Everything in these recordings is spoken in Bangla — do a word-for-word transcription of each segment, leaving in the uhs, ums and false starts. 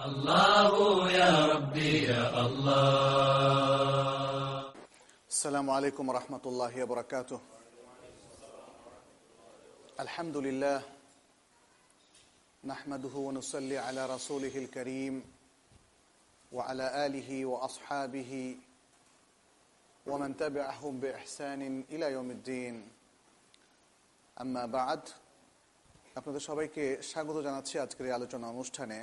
আল্লাহু ইয়া রাব্বি ইয়া আল্লাহ। আসসালামু আলাইকুম ওয়া রাহমাতুল্লাহি ওয়া বারাকাতুহু। আলহামদুলিল্লাহ নাহমাদুহু ওয়া নুসাল্লি আলা রাসূলিহিল কারীম ওয়া আলা আলিহি ওয়া আসহাবিহি ওয়া মান তাবি'আহুম বিইহসানিন ইলা ইয়াউমিদ্দিন। আম্মা বা'দ। আপনাদের সবাইকে স্বাগত জানাচ্ছি আজকের এই আলোচনা অনুষ্ঠানে।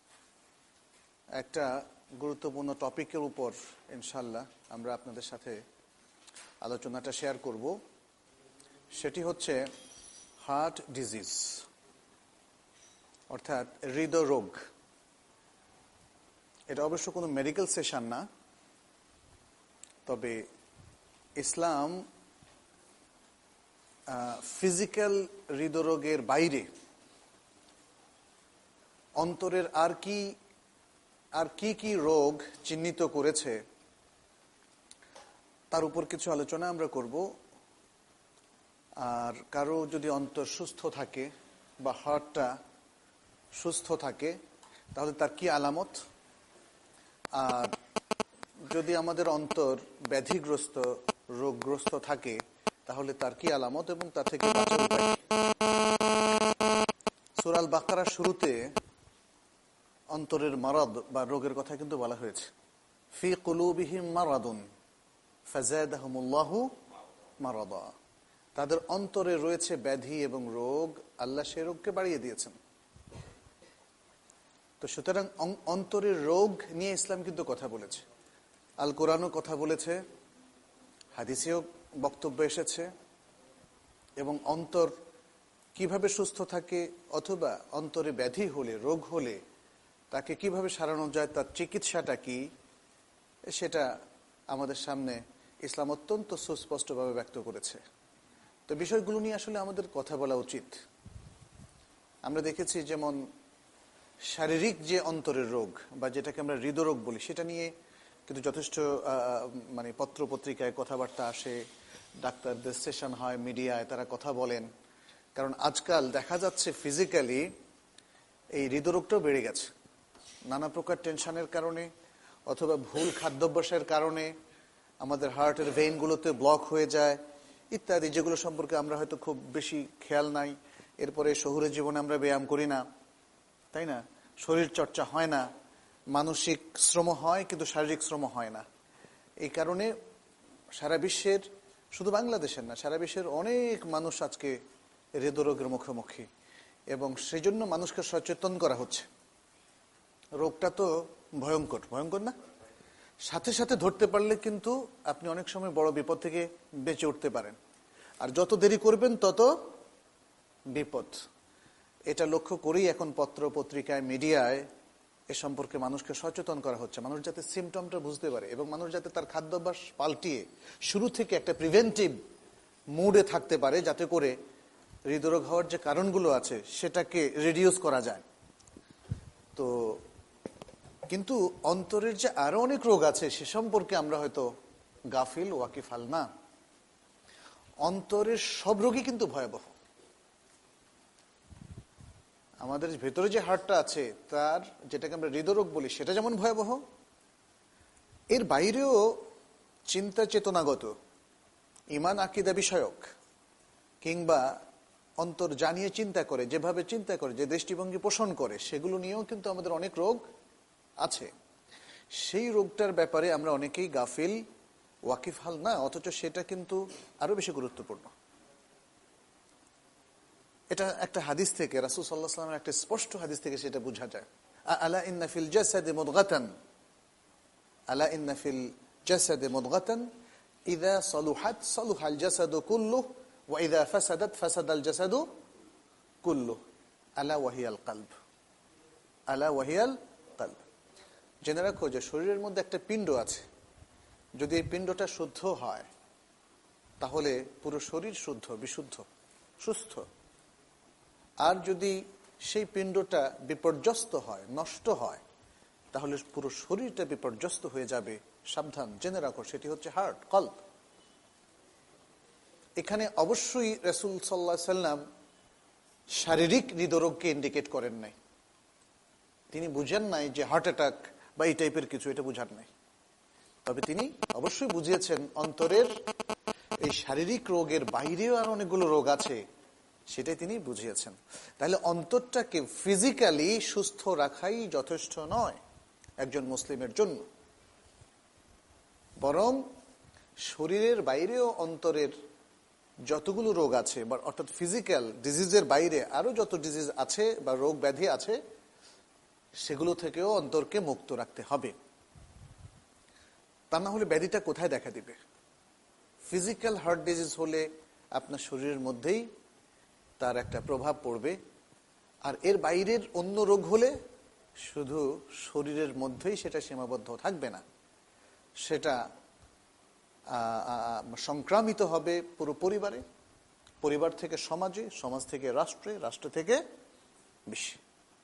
একটা গুরুত্বপূর্ণ টপিকের উপর ইনশাআল্লাহ আমরা আপনাদের সাথে আলোচনাটা শেয়ার করব। সেটি হচ্ছে হার্ট ডিজিজ, অর্থাৎ হৃদরোগ। এটা অবশ্য কোনো মেডিকেল সেশন না, তবে ইসলাম ফিজিক্যাল হৃদরোগের বাইরে অন্তরের আর কি আর কি কি রোগ চিহ্নিত করেছে তার উপর কিছু আলোচনা আমরা করব। আর কারো যদি অন্তর সুস্থ থাকে বা হার্টটা সুস্থ থাকে তাহলে তার কি আলামত, আর যদি আমাদের অন্তর ব্যাধিগ্রস্ত রোগগ্রস্ত থাকে তাহলে তার কি আলামত এবং তা থেকে বাঁচার উপায়। সূরা আল বাকারার শুরুতে অন্তরের মারাদ বা রোগের কথা কিন্তু বলা হয়েছে। ফি কুলুবিহিম মারাদুন ফাযাদাহুমুল্লাহু মারাদা। তাদের অন্তরে রয়েছে ব্যাধি এবং রোগ, আল্লাহ সেই রোগকে বাড়িয়ে দিয়েছেন। তো সুতরাং অন্তরের রোগ নিয়ে ইসলাম কিন্তু কথা বলেছে, আল কোরআনও কথা বলেছে, হাদিসেও বক্তব্য এসেছে। এবং অন্তর কিভাবে সুস্থ থাকে অথবা অন্তরে ব্যাধি হলে, রোগ হলে তাকে কিভাবে সারানো যায়, তার চিকিৎসাটা কি, সেটা আমাদের সামনে ইসলাম অত্যন্ত সুস্পষ্টভাবে ব্যক্ত করেছে। তো বিষয়গুলো নিয়ে আসলে আমাদের কথা বলা উচিত। আমরা দেখেছি যেমন শারীরিক যে অন্তরের রোগ বা যেটাকে আমরা হৃদরোগ বলি, সেটা নিয়ে কিন্তু যথেষ্ট মানে পত্র পত্রিকায় কথাবার্তা আসে, ডাক্তারদের সেশন হয়, মিডিয়ায় তারা কথা বলেন। কারণ আজকাল দেখা যাচ্ছে ফিজিক্যালি এই হৃদরোগটাও বেড়ে গেছে নানা প্রকার টেনশনের কারণে অথবা ভুল খাদ্যাভ্যাসের কারণে। আমাদের হার্টের ভেইনগুলোতে ব্লক হয়ে যায় ইত্যাদি, যেগুলো সম্পর্কে আমরা হয়তো খুব বেশি খেয়াল নাই। এরপরে শহুরে জীবনে আমরা ব্যায়াম করি না, তাই না? শরীর চর্চা হয় না, মানসিক শ্রম হয় কিন্তু শারীরিক শ্রম হয় না। এই কারণে সারা বিশ্বের, শুধু বাংলাদেশের না, সারা বিশ্বের অনেক মানুষ আজকে হৃদরোগের মুখোমুখি, এবং সেই জন্য মানুষকে সচেতন করা হচ্ছে। রোগটা তো ভয়ঙ্কর, ভয়ঙ্কর না? সাথে সাথে ধরতে পারলে কিন্তু আপনি অনেক সময় বড় বিপদ থেকে বেঁচে উঠতে পারেন, আর যত দেরি করবেন তত বিপদ। এটা লক্ষ্য করেই এখন পত্র পত্রিকায়, মিডিয়ায় এ সম্পর্কে মানুষকে সচেতন করা হচ্ছে, মানুষ যাতে সিমটমটা বুঝতে পারে এবং মানুষ যাতে তার খাদ্যাভ্যাস পাল্টিয়ে শুরু থেকে একটা প্রিভেন্টিভ মুডে থাকতে পারে, যাতে করে হৃদরোগ হওয়ার যে কারণগুলো আছে সেটাকে রিডিউস করা যায়। তো কিন্তু অন্তরের যে আরো অনেক রোগ আছে সে সম্পর্কে আমরা হয়তো গাফিল, ওয়াকিফাল না। অন্তরের সব রোগই কিন্তু ভয়াবহ। আমাদের ভেতরে যে হার্টটা আছে তার, যেটাকে আমরা হৃদরোগ বলি, সেটা যেমন ভয়াবহ, এর বাইরেও চিন্তা চেতনাগত, ঈমান আকীদা বিষয়ক, কিংবা অন্তর জানিয়ে চিন্তা করে, যেভাবে চিন্তা করে, যে দৃষ্টিভঙ্গি পোষণ করে, সেগুলো নিয়েও কিন্তু আমাদের অনেক রোগ আছে। সেই রোগটার ব্যাপারে আমরা অনেকেই গাফিল, ওয়াকিফাল না, অথচ সেটা কিন্তু আরো বেশি গুরুত্বপূর্ণ। এটা একটা হাদিস থেকে, রাসূল সাল্লাল্লাহু আলাইহি ওয়াসাল্লামের একটা স্পষ্ট হাদিস থেকে সেটা বোঝা যায়। আলা ইন্না ফিল জাসাদি মুদগাতান, আলা ইন্না ফিল জাসাদি মুদগাতান ইযা সালুহাত সালুহাল জাসাদু কুল্লুহু ওয়া ইযা ফাসাদাত ফাসাদাল জাসাদু কুল্লুহু আলা ওয়া হিয়াল কলব, আলা ওয়া হিয়াল কলব। জেনে রাখো যে শরীরের মধ্যে একটা পিণ্ড আছে, যদি এই পিণ্ডটা শুদ্ধ হয় তাহলে পুরো শরীর শুদ্ধ, বিশুদ্ধ, সুস্থ। আর যদি সেই পিণ্ডটা বিপর্যস্ত হয়, নষ্ট হয়, তাহলে পুরো শরীরটা বিপর্যস্ত হয়ে যাবে। সাবধান, জেনে রাখো, সেটি হচ্ছে হার্ট, কলব। এখানে অবশ্যই রাসূল সাল্লাল্লাহু আলাইহি ওয়াসাল্লাম শারীরিক হৃদরোগকে ইন্ডিকেট করেন নাই। তিনি বুঝেন নাই যে হার্ট অ্যাটাক বা এই টাইপের কিছু, এটা বুঝার নাই। তবে তিনি অবশ্যই বুঝিয়েছেন অন্তরের এই শারীরিক রোগের বাইরেও আর অনেকগুলো রোগ আছে, সেটাই তিনি বুঝিয়েছেন। তাহলে অন্তরটাকে ফিজিক্যালি সুস্থ রাখাই যথেষ্ট নয় একজন মুসলিমের জন্য, বরং শরীরের বাইরেও অন্তরের যতগুলো রোগ আছে, বা অর্থাৎ ফিজিক্যাল ডিজিজের বাইরে আরো যত ডিজিজ আছে বা রোগ ব্যাধি আছে, সেগুলো থেকেও অন্তরকে মুক্ত রাখতে হবে। তা না হলে ব্যাধিটা কোথায় দেখা দিবে? ফিজিক্যাল হার্ট ডিজিজ হলে আপনার শরীরের মধ্যেই তার একটা প্রভাব পড়বে, আর এর বাইরের অন্য রোগ হলে শুধু শরীরের মধ্যেই সেটা সীমাবদ্ধ থাকবে না, সেটা সংক্রামিত হবে পুরো পরিবারে, পরিবার থেকে সমাজে, সমাজ থেকে রাষ্ট্রে, রাষ্ট্র থেকে বিশ্বে।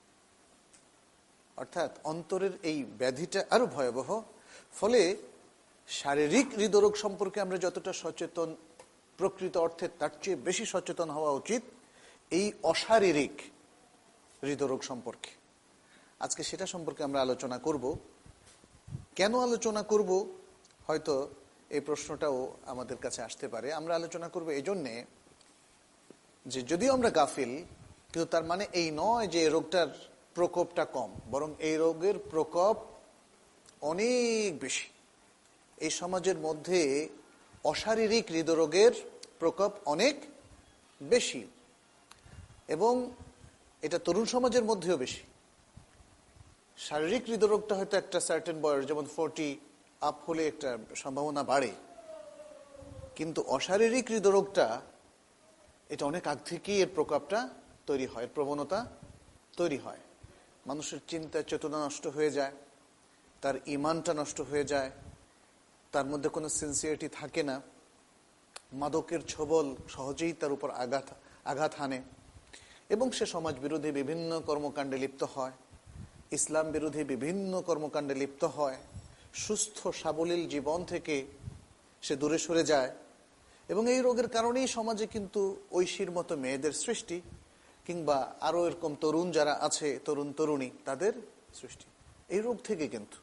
অর্থাৎ অন্তরের এই ব্যাধিটা আরো ভয়াবহ। ফলে শারীরিক হৃদরোগ সম্পর্কে আমরা যতটা সচেতন, প্রকৃত অর্থে তার চেয়ে বেশি সচেতন হওয়া উচিত এই অশারীরিক হৃদরোগ সম্পর্কে। আজকে সেটা সম্পর্কে আমরা আলোচনা করব। কেন আলোচনা করব, হয়তো এই প্রশ্নটাও আমাদের কাছে আসতে পারে। আমরা আলোচনা করব এই জন্যে যে যদিও আমরা গাফিল, কিন্তু তার মানে এই নয় যে রোগটার প্রকোপটা কম, বরং এই রোগের প্রকোপ অনেক বেশি। এই সমাজের মধ্যে অশারীরিক হৃদরোগের প্রকোপ অনেক বেশি, এবং এটা তরুণ সমাজের মধ্যেও বেশি। শারীরিক হৃদরোগটা হয়তো একটা সার্টেন বয়স, যেমন ফোরটি আপ হলে একটা সম্ভাবনা বাড়ে, কিন্তু অশারীরিক হৃদরোগটা এটা অনেক আগ থেকেই এর প্রকোপটা তৈরি হয়, প্রবণতা তৈরি হয়। মানুষের চিন্তা চেতনা নষ্ট হয়ে যায়, তার ইমানটা নষ্ট হয়ে যায়, তার মধ্যে কোনো সিনসিয়ারিটি থাকে না, মাদকের ছোবল সহজেই তার উপর আঘাত আঘাত হানে, এবং সে সমাজ বিরোধী বিভিন্ন কর্মকাণ্ডে লিপ্ত হয়, ইসলাম বিরোধী বিভিন্ন কর্মকাণ্ডে লিপ্ত হয়, সুস্থ সাবলীল জীবন থেকে সে দূরে সরে যায়। এবং এই রোগের কারণেই সমাজে কিন্তু ঐশীর মতো মেয়েদের সৃষ্টি, কিংবা আরো এরকম তরুণ যারা আছে, তরুণ তরুণী, তাদের সৃষ্টি এই রোগ থেকে। কিন্তু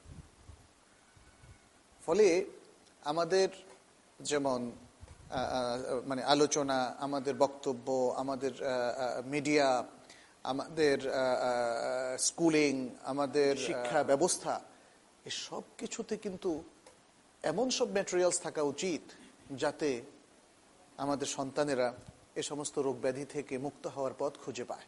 ফলে আমাদের যেমন মানে আলোচনা, আমাদের বক্তব্য, আমাদের মিডিয়া, আমাদের স্কুলিং, আমাদের শিক্ষা ব্যবস্থা, এই সব কিছুতে কিন্তু এমন সব ম্যাটেরিয়ালস থাকা উচিত যাতে আমাদের সন্তানেরা এ সমস্ত রোগ ব্যাধি থেকে মুক্ত হওয়ার পথ খুঁজে পায়।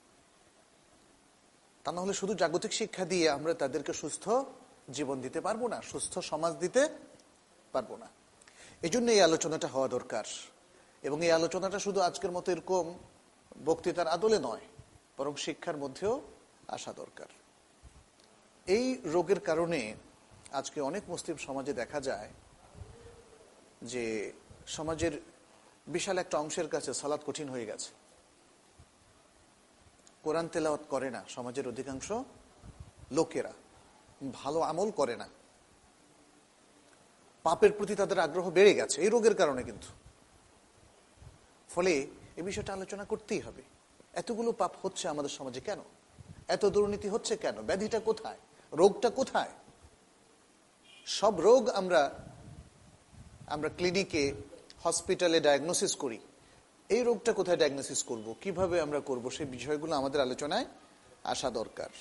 তা না হলে শুধু জাগতিক শিক্ষা দিয়ে আমরা তাদেরকে সুস্থ জীবন দিতে পারবো না, সুস্থ সমাজ দিতে পারবো না। এই জন্য এই আলোচনাটা হওয়া দরকার, এবং এই আলোচনাটা শুধু আজকের মতো এরকম বক্তৃতার আদলে নয়, বরং শিক্ষার মধ্যেও আসা দরকার। এই রোগের কারণে আজকে অনেক মুসলিম সমাজে দেখা যায় যে সমাজের বিশাল একটা অংশের কাছে সালাত কঠিন হয়ে গেছে, কোরআন তেলাওয়াত করে না সমাজের অধিকাংশ লোকেরা, ভালো আমল করে না, পাপের প্রতি তাদের আগ্রহ বেড়ে গেছে এই রোগের কারণে। কিন্তু ফলে এই বিষয়টা আলোচনা করতেই হবে। এতগুলো পাপ হচ্ছে আমাদের সমাজে কেন? এত দুর্নীতি হচ্ছে কেন? ব্যাধিটা কোথায়? রোগটা কোথায়? সব রোগ আমরা আমরা ক্লিনিকে, হসপিটালে ডায়াগনোসিস করি, এই রোগটা কোথায় ডায়াগনোসিস করব, কিভাবে আমরা করব, সেই বিষয়গুলো আমাদের আলোচনায় আসা দরকার।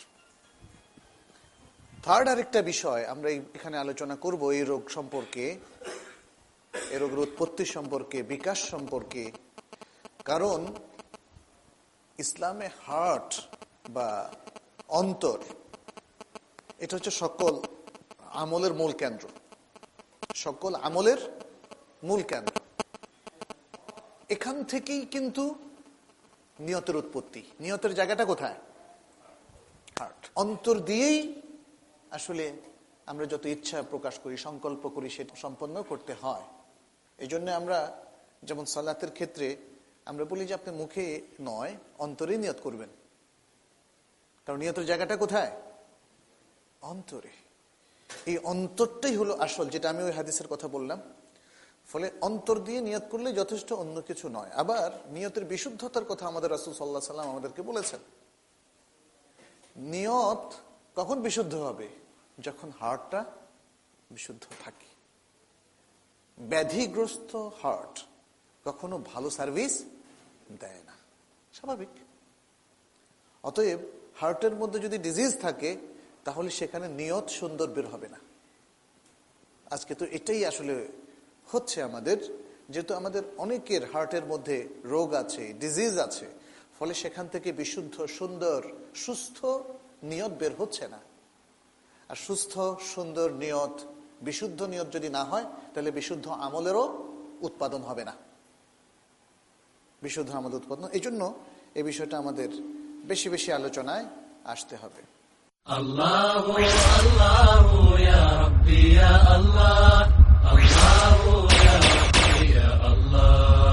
থার্ড আরেকটা বিষয় আমরা এখানে আলোচনা করব এই রোগ সম্পর্কে, এই রোগের উৎপত্তি সম্পর্কে, বিকাশ সম্পর্কে। কারণ ইসলামে হার্ট বা অন্তর এটা হচ্ছে সকল আমলের মূল কেন্দ্র, সকল আমলের মূল কেন্দ্র। এখান থেকেই কিন্তু নিয়তের উৎপত্তি। নিয়তের জায়গাটা কোথায়? হার্ট। অন্তর দিয়েই আসলে আমরা যত ইচ্ছা প্রকাশ করি, সংকল্প করি, সেটা সম্পন্ন করতে হয়। এই জন্য আমরা যেমন সালাতের ক্ষেত্রে আমরা বলি যে আপনি মুখে নয়, অন্তরেই নিয়ত করবেন। কারণ নিয়তের জায়গাটা কোথায়? অন্তরে। এই অন্তরটাই হলো আসল, যেটা আমি ওই হাদিসের কথা বললাম। ফলে অন্তর দিয়ে নিয়ত করলে যথেষ্ট, অন্য কিছু নয়। আবার নিয়তের বিশুদ্ধতার কথা আমাদের রাসূল সাল্লাল্লাহু আলাইহি ওয়াসাল্লাম আমাদেরকে বলেছেন নিয়ত কখন বিশুদ্ধ হবে? যখন হার্টটা বিশুদ্ধ থাকে। ব্যাধিগ্রস্ত হার্ট কখনো ভালো সার্ভিস দেয় না, স্বাভাবিক। অতএব হার্টের মধ্যে যদি ডিজিজ থাকে তাহলে সেখানে নিয়ত সুন্দর বের হবে না। আজকে তো এটাই আসলে হচ্ছে আমাদের, যেহেতু আমাদের অনেকের হার্টের মধ্যে রোগ আছে, ডিজিজ আছে, ফলে সেখান থেকে বিশুদ্ধ সুন্দর সুস্থ নিয়ত বের হচ্ছে না। আর সুস্থ সুন্দর নিয়ত, বিশুদ্ধ নিয়ত যদি না হয় তাহলে বিশুদ্ধ আমলেরও উৎপাদন হবে না। বিশুদ্ধ আমল উৎপাদন, এই জন্য এই বিষয়টা আমাদের বেশি বেশি আলোচনায় আসতে হবে। আল্লাহু আল্লাহু ইয়া রাব্বি ইয়া আল্লাহ, আল্লাহু ইয়া রাব্বি ইয়া আল্লাহ।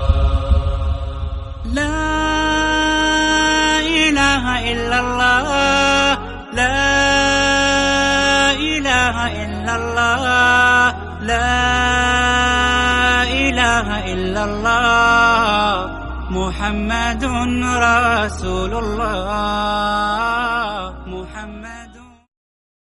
লা ইলাহা ইল্লাল্লাহ, লা ইলাহা ইল্লাল্লাহ, লা ইলাহা ইল্লাল্লাহ, মুহাম্মাদুর রাসূলুল্লাহ, মুহাম্মাদ।